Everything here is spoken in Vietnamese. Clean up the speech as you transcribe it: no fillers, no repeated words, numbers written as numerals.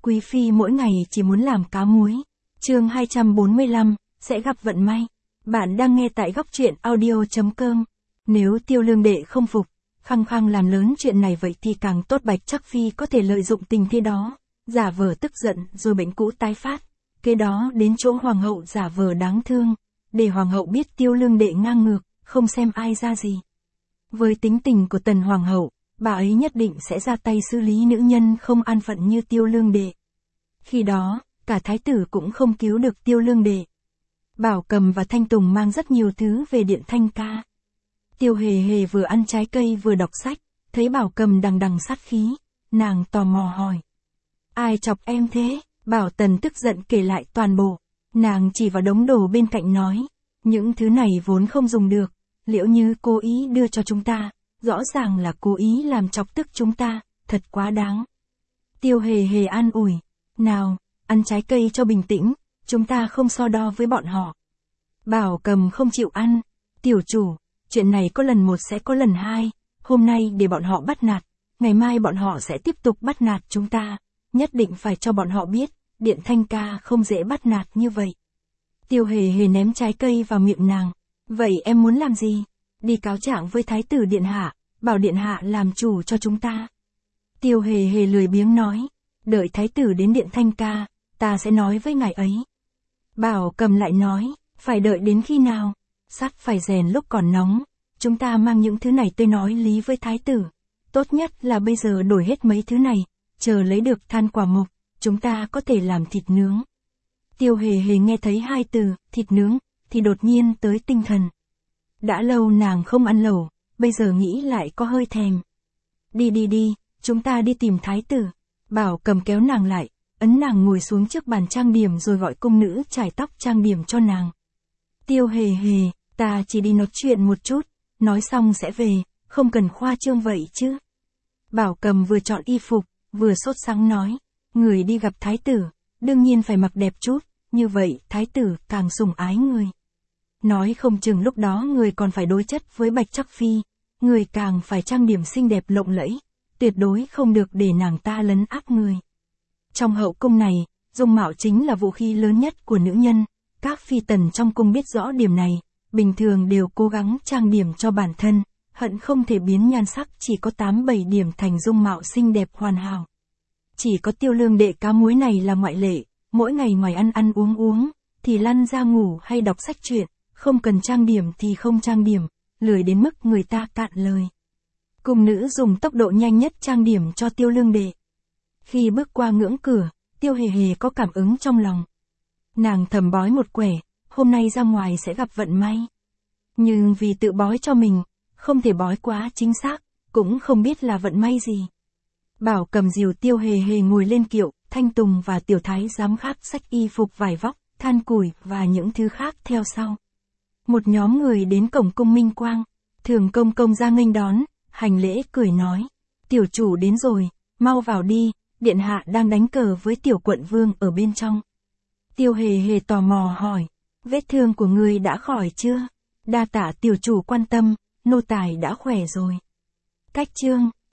quý phi mỗi ngày chỉ muốn làm cá muối. Chương 245, sẽ gặp vận may. Bạn đang nghe tại góc truyện audio.com. Nếu Tiêu Lương Đệ không phục, khăng khăng làm lớn chuyện này vậy thì càng tốt. Bạch Trắc Phi có thể lợi dụng tình thế đó, giả vờ tức giận rồi bệnh cũ tái phát. Kế đó đến chỗ hoàng hậu giả vờ đáng thương, để hoàng hậu biết Tiêu Lương Đệ ngang ngược, không xem ai ra gì. Với tính tình của Tần hoàng hậu, bà ấy nhất định sẽ ra tay xử lý nữ nhân không an phận như Tiêu Lương Đệ. Khi đó, cả thái tử cũng không cứu được Tiêu Lương Đệ. Bảo Cầm và Thanh Tùng mang rất nhiều thứ về điện Thanh Ca. Tiêu Hề Hề vừa ăn trái cây vừa đọc sách, thấy Bảo Cầm đằng đằng sát khí, nàng tò mò hỏi. Ai chọc em thế? Bảo Tần tức giận kể lại toàn bộ. Nàng chỉ vào đống đồ bên cạnh nói, những thứ này vốn không dùng được, Liễu Như cố ý đưa cho chúng ta, rõ ràng là cố ý làm chọc tức chúng ta, thật quá đáng. Tiêu Hề Hề an ủi, nào, ăn trái cây cho bình tĩnh, chúng ta không so đo với bọn họ. Bảo Cầm không chịu ăn, tiểu chủ, chuyện này có lần một sẽ có lần hai, hôm nay để bọn họ bắt nạt, ngày mai bọn họ sẽ tiếp tục bắt nạt chúng ta, nhất định phải cho bọn họ biết, điện Thanh Ca không dễ bắt nạt như vậy. Tiêu Hề Hề ném trái cây vào miệng nàng, vậy em muốn làm gì? Đi cáo trạng với Thái tử Điện Hạ, bảo Điện Hạ làm chủ cho chúng ta. Tiêu Hề Hề lười biếng nói, đợi Thái tử đến điện Thanh Ca, ta sẽ nói với ngài ấy. Bảo Cầm lại nói, phải đợi đến khi nào? Sắt phải rèn lúc còn nóng, chúng ta mang những thứ này tới nói lý với Thái tử. Tốt nhất là bây giờ đổi hết mấy thứ này, chờ lấy được than quả mộc, chúng ta có thể làm thịt nướng. Tiêu Hề Hề nghe thấy hai từ, thịt nướng, thì đột nhiên tới tinh thần. Đã lâu nàng không ăn lẩu, bây giờ nghĩ lại có hơi thèm. Đi, chúng ta đi tìm Thái tử. Bảo Cầm kéo nàng lại, ấn nàng ngồi xuống trước bàn trang điểm rồi gọi cung nữ chải tóc trang điểm cho nàng. Tiêu Hề Hề, ta chỉ đi nói chuyện một chút, nói xong sẽ về, không cần khoa trương vậy chứ. Bảo Cầm vừa chọn y phục, vừa sốt sắng nói, người đi gặp Thái tử, đương nhiên phải mặc đẹp chút, như vậy Thái tử càng sủng ái người. Nói không chừng lúc đó người còn phải đối chất với Bạch Trắc Phi, người càng phải trang điểm xinh đẹp lộng lẫy, tuyệt đối không được để nàng ta lấn áp người. Trong hậu cung này, dung mạo chính là vũ khí lớn nhất của nữ nhân, các phi tần trong cung biết rõ điểm này, bình thường đều cố gắng trang điểm cho bản thân, hận không thể biến nhan sắc chỉ có 8-7 điểm thành dung mạo xinh đẹp hoàn hảo. Chỉ có Tiêu Lương Đệ cá muối này là ngoại lệ, mỗi ngày ngoài ăn uống, thì lăn ra ngủ hay đọc sách truyện, không cần trang điểm thì không trang điểm, lười đến mức người ta cạn lời. Cung nữ dùng tốc độ nhanh nhất trang điểm cho Tiêu Lương Đệ. Khi bước qua ngưỡng cửa, Tiêu Hề Hề có cảm ứng trong lòng. Nàng thầm bói một quẻ, hôm nay ra ngoài sẽ gặp vận may. Nhưng vì tự bói cho mình, không thể bói quá chính xác, cũng không biết là vận may gì. Bảo Cầm dìu Tiêu Hề Hề ngồi lên kiệu, Thanh Tùng và Tiểu Thái giám khác xách y phục vải vóc, than củi và những thứ khác theo sau. Một nhóm người đến cổng cung Minh Quang, Thường Công ra nghênh đón, hành lễ cười nói, tiểu chủ đến rồi, mau vào đi, điện hạ đang đánh cờ với tiểu quận vương ở bên trong. Tiêu Hề Hề tò mò hỏi, vết thương của ngươi đã khỏi chưa? Đa tạ tiểu chủ quan tâm, nô tài đã khỏe rồi. Cách chương